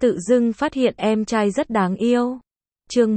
tự dưng phát hiện em trai rất đáng yêu. Chương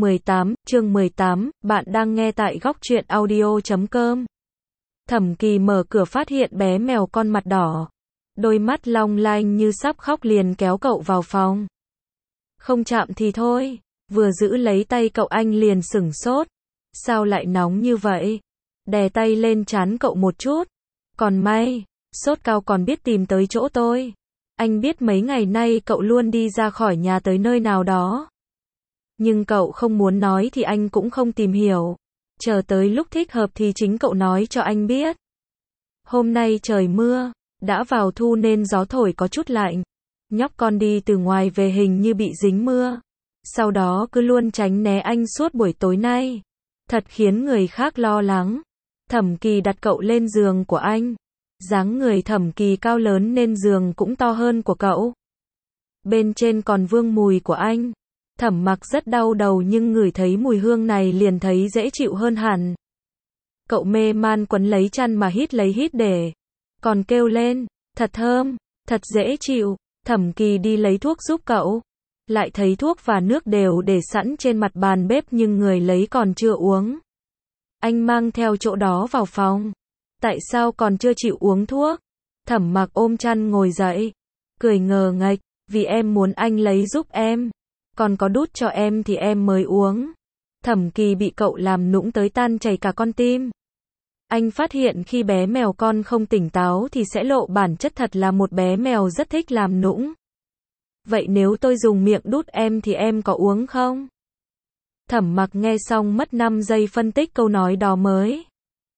18, bạn đang nghe tại góc truyện audio.com. Thẩm Kỳ mở cửa phát hiện bé mèo con mặt đỏ, đôi mắt long lanh như sắp khóc liền kéo cậu vào phòng. Không chạm thì thôi, vừa giữ lấy tay cậu anh liền sửng sốt. Sao lại nóng như vậy? Đè tay lên trán cậu một chút. Còn may, sốt cao còn biết tìm tới chỗ tôi. Anh biết mấy ngày nay cậu luôn đi ra khỏi nhà tới nơi nào đó. Nhưng cậu không muốn nói thì anh cũng không tìm hiểu. Chờ tới lúc thích hợp thì chính cậu nói cho anh biết. Hôm nay trời mưa, đã vào thu nên gió thổi có chút lạnh. Nhóc con đi từ ngoài về hình như bị dính mưa. Sau đó cứ luôn tránh né anh suốt buổi tối nay. Thật khiến người khác lo lắng. Thẩm Kỳ đặt cậu lên giường của anh. Dáng người Thẩm Kỳ cao lớn nên giường cũng to hơn của cậu. Bên trên còn vương mùi của anh. Thẩm Mặc rất đau đầu nhưng ngửi thấy mùi hương này liền thấy dễ chịu hơn hẳn. Cậu mê man quấn lấy chăn mà hít lấy hít để. Còn kêu lên, thật thơm, thật dễ chịu. Thẩm Kỳ đi lấy thuốc giúp cậu. Lại thấy thuốc và nước đều để sẵn trên mặt bàn bếp nhưng người lấy còn chưa uống. Anh mang theo chỗ đó vào phòng. Tại sao còn chưa chịu uống thuốc? Thẩm Mặc ôm chăn ngồi dậy. Cười ngờ nghệch, vì em muốn anh lấy giúp em. Còn có đút cho em thì em mới uống. Thẩm Kỳ bị cậu làm nũng tới tan chảy cả con tim. Anh phát hiện khi bé mèo con không tỉnh táo thì sẽ lộ bản chất thật là một bé mèo rất thích làm nũng. Vậy nếu tôi dùng miệng đút em thì em có uống không? Thẩm Mặc nghe xong mất 5 giây phân tích câu nói đó mới.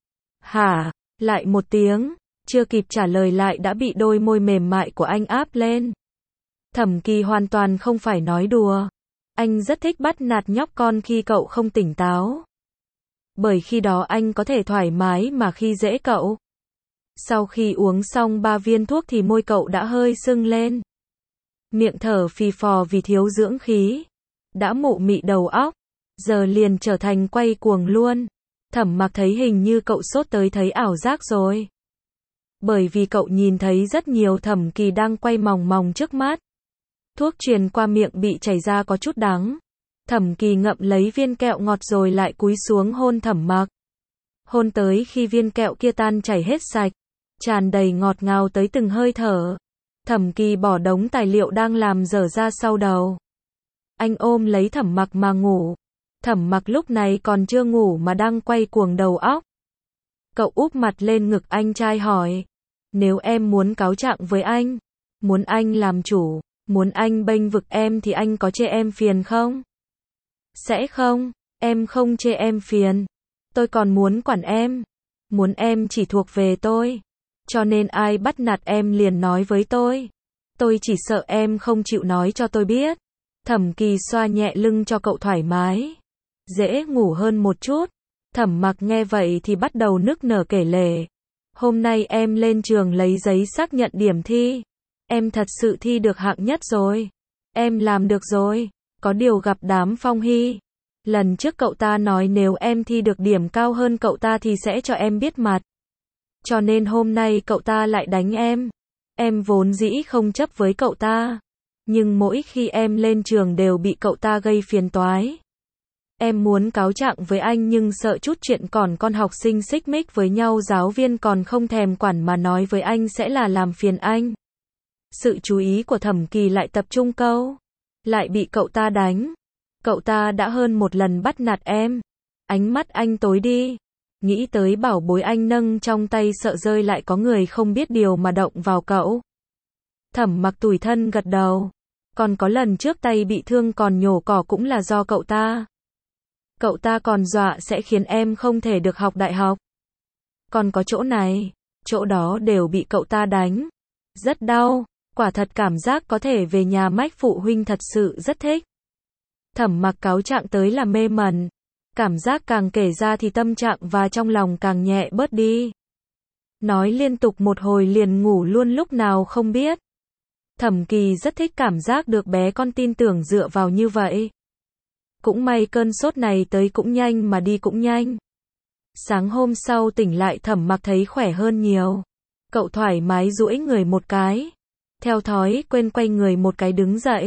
Hả? Lại một tiếng, chưa kịp trả lời lại đã bị đôi môi mềm mại của anh áp lên. Thẩm Kỳ hoàn toàn không phải nói đùa. Anh rất thích bắt nạt nhóc con khi cậu không tỉnh táo. Bởi khi đó anh có thể thoải mái mà khi dễ cậu. Sau khi uống xong 3 viên thuốc thì môi cậu đã hơi sưng lên. Miệng thở phì phò vì thiếu dưỡng khí. Đã mụ mị đầu óc. Giờ liền trở thành quay cuồng luôn. Thẩm Mặc thấy hình như cậu sốt tới thấy ảo giác rồi. Bởi vì cậu nhìn thấy rất nhiều Thẩm Kỳ đang quay mòng mòng trước mắt. Thuốc truyền qua miệng bị chảy ra có chút đắng. Thẩm Kỳ ngậm lấy viên kẹo ngọt rồi lại cúi xuống hôn Thẩm Mặc. Hôn tới khi viên kẹo kia tan chảy hết sạch, tràn đầy ngọt ngào tới từng hơi thở. Thẩm Kỳ bỏ đống tài liệu đang làm dở ra sau đầu. Anh ôm lấy Thẩm Mặc mà ngủ. Thẩm Mặc lúc này còn chưa ngủ mà đang quay cuồng đầu óc. Cậu úp mặt lên ngực anh trai hỏi. Nếu em muốn cáo trạng với anh, muốn anh làm chủ, muốn anh bênh vực em thì anh có chê em phiền không? Sẽ không, em không chê em phiền. Tôi còn muốn quản em. Muốn em chỉ thuộc về tôi. Cho nên ai bắt nạt em liền nói với tôi. Tôi chỉ sợ em không chịu nói cho tôi biết. Thẩm Kỳ xoa nhẹ lưng cho cậu thoải mái. Dễ ngủ hơn một chút. Thẩm Mặc nghe vậy thì bắt đầu nức nở kể lể. Hôm nay em lên trường lấy giấy xác nhận điểm thi. Em thật sự thi được hạng nhất rồi. Em làm được rồi. Có điều gặp đám Phong Hy. Lần trước cậu ta nói nếu em thi được điểm cao hơn cậu ta thì sẽ cho em biết mặt. Cho nên hôm nay cậu ta lại đánh em. Em vốn dĩ không chấp với cậu ta. Nhưng mỗi khi em lên trường đều bị cậu ta gây phiền toái. Em muốn cáo trạng với anh nhưng sợ chút chuyện còn con học sinh xích mích với nhau giáo viên còn không thèm quản mà nói với anh sẽ là làm phiền anh. Sự chú ý của Thẩm Kỳ lại tập trung câu. Lại bị cậu ta đánh. Cậu ta đã hơn một lần bắt nạt em. Ánh mắt anh tối đi. Nghĩ tới bảo bối anh nâng trong tay sợ rơi lại có người không biết điều mà động vào cậu. Thẩm Mặc tủi thân gật đầu. Còn có lần trước tay bị thương còn nhổ cỏ cũng là do cậu ta. Cậu ta còn dọa sẽ khiến em không thể được học đại học. Còn có chỗ này, chỗ đó đều bị cậu ta đánh. Rất đau, quả thật cảm giác có thể về nhà mách phụ huynh thật sự rất thích. Thẩm Mặc cáo trạng tới là mê mẩn. Cảm giác càng kể ra thì tâm trạng và trong lòng càng nhẹ bớt đi. Nói liên tục một hồi liền ngủ luôn lúc nào không biết. Thẩm Kỳ rất thích cảm giác được bé con tin tưởng dựa vào như vậy. Cũng may cơn sốt này tới cũng nhanh mà đi cũng nhanh. Sáng hôm sau tỉnh lại Thẩm Mặc thấy khỏe hơn nhiều. Cậu thoải mái duỗi người một cái. Theo thói quên quay người một cái đứng dậy.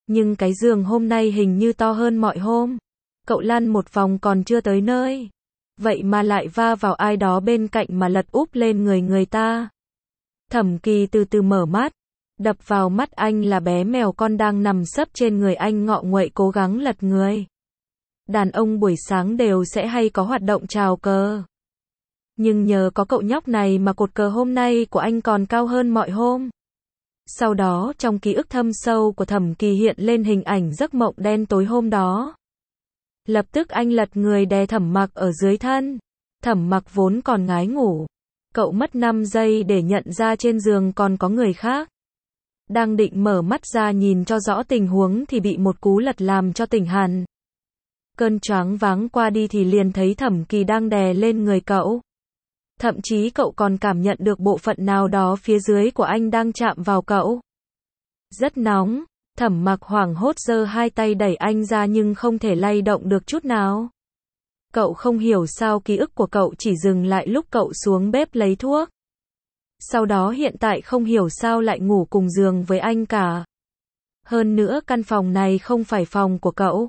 Nhưng cái giường hôm nay hình như to hơn mọi hôm. Cậu lăn một vòng còn chưa tới nơi. Vậy mà lại va vào ai đó bên cạnh mà lật úp lên người người ta. Thẩm Kỳ từ từ mở mắt. Đập vào mắt anh là bé mèo con đang nằm sấp trên người anh ngọ nguậy cố gắng lật người. Đàn ông buổi sáng đều sẽ hay có hoạt động chào cờ. Nhưng nhờ có cậu nhóc này mà cột cờ hôm nay của anh còn cao hơn mọi hôm. Sau đó trong ký ức thâm sâu của Thẩm Kỳ hiện lên hình ảnh giấc mộng đen tối hôm đó. Lập tức anh lật người đè Thẩm Mặc ở dưới thân. Thẩm Mặc vốn còn ngái ngủ. Cậu mất 5 giây để nhận ra trên giường còn có người khác. Đang định mở mắt ra nhìn cho rõ tình huống thì bị một cú lật làm cho tỉnh hẳn. Cơn choáng váng qua đi thì liền thấy Thẩm Kỳ đang đè lên người cậu. Thậm chí cậu còn cảm nhận được bộ phận nào đó phía dưới của anh đang chạm vào cậu. Rất nóng, Thẩm Mặc hoảng hốt giơ hai tay đẩy anh ra nhưng không thể lay động được chút nào. Cậu không hiểu sao ký ức của cậu chỉ dừng lại lúc cậu xuống bếp lấy thuốc. Sau đó hiện tại không hiểu sao lại ngủ cùng giường với anh cả. Hơn nữa căn phòng này không phải phòng của cậu.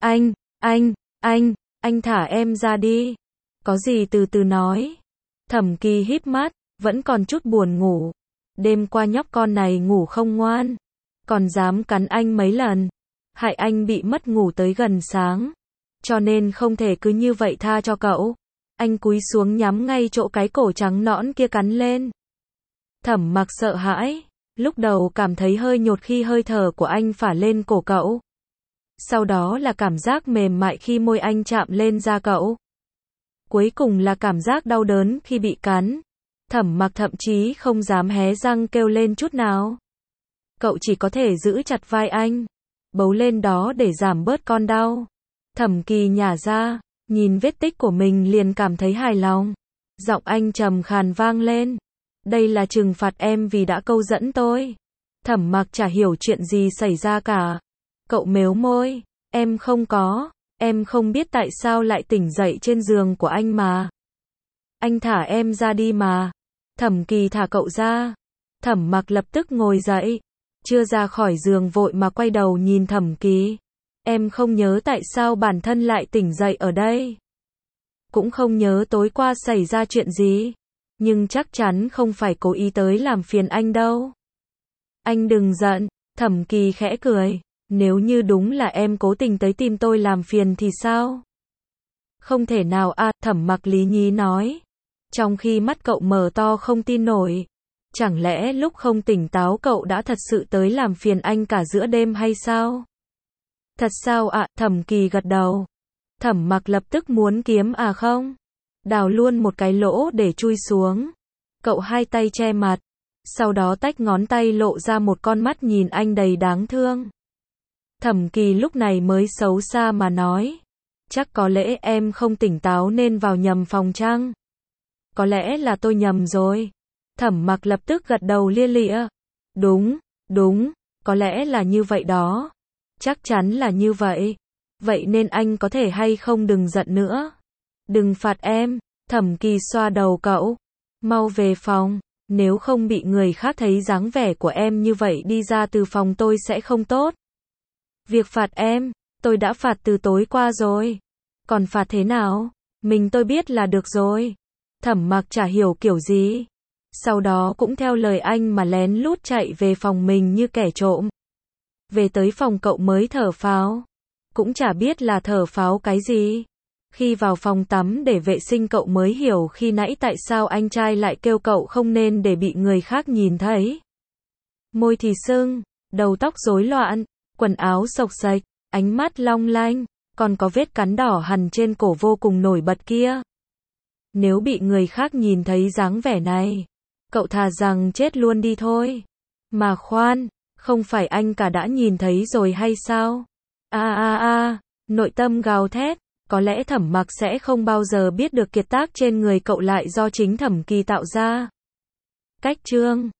Anh thả em ra đi. Có gì từ từ nói. Thẩm Kỳ híp mắt, vẫn còn chút buồn ngủ. Đêm qua nhóc con này ngủ không ngoan. Còn dám cắn anh mấy lần. Hại anh bị mất ngủ tới gần sáng. Cho nên không thể cứ như vậy tha cho cậu. Anh cúi xuống nhắm ngay chỗ cái cổ trắng nõn kia cắn lên. Thẩm Mặc sợ hãi. Lúc đầu cảm thấy hơi nhột khi hơi thở của anh phả lên cổ cậu. Sau đó là cảm giác mềm mại khi môi anh chạm lên da cậu. Cuối cùng là cảm giác đau đớn khi bị cắn. Thẩm Mặc thậm chí không dám hé răng kêu lên chút nào. Cậu chỉ có thể giữ chặt vai anh. Bấu lên đó để giảm bớt con đau. Thẩm Kỳ nhả ra. Nhìn vết tích của mình liền cảm thấy hài lòng. Giọng anh trầm khàn vang lên. Đây là trừng phạt em vì đã câu dẫn tôi. Thẩm Mặc chả hiểu chuyện gì xảy ra cả. Cậu mếu môi. Em không biết tại sao lại tỉnh dậy trên giường của anh mà. Anh thả em ra đi mà. Thẩm Kỳ thả cậu ra. Thẩm Mặc lập tức ngồi dậy. Chưa ra khỏi giường vội mà quay đầu nhìn Thẩm Kỳ. Em không nhớ tại sao bản thân lại tỉnh dậy ở đây. Cũng không nhớ tối qua xảy ra chuyện gì. Nhưng chắc chắn không phải cố ý tới làm phiền anh đâu. Anh đừng giận. Thẩm Kỳ khẽ cười. Nếu như đúng là em cố tình tới tìm tôi làm phiền thì sao? Không thể nào à, Thẩm Mặc lý nhí nói. Trong khi mắt cậu mở to không tin nổi. Chẳng lẽ lúc không tỉnh táo cậu đã thật sự tới làm phiền anh cả giữa đêm hay sao? Thật sao ạ? Thẩm Kỳ gật đầu. Thẩm Mặc lập tức muốn kiếm à không? Đào luôn một cái lỗ để chui xuống. Cậu hai tay che mặt. Sau đó tách ngón tay lộ ra một con mắt nhìn anh đầy đáng thương. Thẩm Kỳ lúc này mới xấu xa mà nói. Chắc có lẽ em không tỉnh táo nên vào nhầm phòng chăng? Có lẽ là tôi nhầm rồi. Thẩm Mặc lập tức gật đầu lia lịa. Đúng, có lẽ là như vậy đó. Chắc chắn là như vậy. Vậy nên anh có thể hay không đừng giận nữa. Đừng phạt em. Thẩm Kỳ xoa đầu cậu. Mau về phòng. Nếu không bị người khác thấy dáng vẻ của em như vậy đi ra từ phòng tôi sẽ không tốt. Việc phạt em, tôi đã phạt từ tối qua rồi. Còn phạt thế nào? Mình tôi biết là được rồi. Thẩm Mặc chả hiểu kiểu gì. Sau đó cũng theo lời anh mà lén lút chạy về phòng mình như kẻ trộm. Về tới phòng cậu mới thở phào. Cũng chả biết là thở phào cái gì. Khi vào phòng tắm để vệ sinh cậu mới hiểu khi nãy tại sao anh trai lại kêu cậu không nên để bị người khác nhìn thấy. Môi thì sưng, đầu tóc rối loạn, quần áo xộc xệch, ánh mắt long lanh, còn có vết cắn đỏ hằn trên cổ vô cùng nổi bật kia. Nếu bị người khác nhìn thấy dáng vẻ này, cậu thà rằng chết luôn đi thôi. Mà khoan, không phải anh cả đã nhìn thấy rồi hay sao? Nội tâm gào thét, có lẽ Thẩm Mặc sẽ không bao giờ biết được kiệt tác trên người cậu lại do chính Thẩm Kỳ tạo ra. Cách chương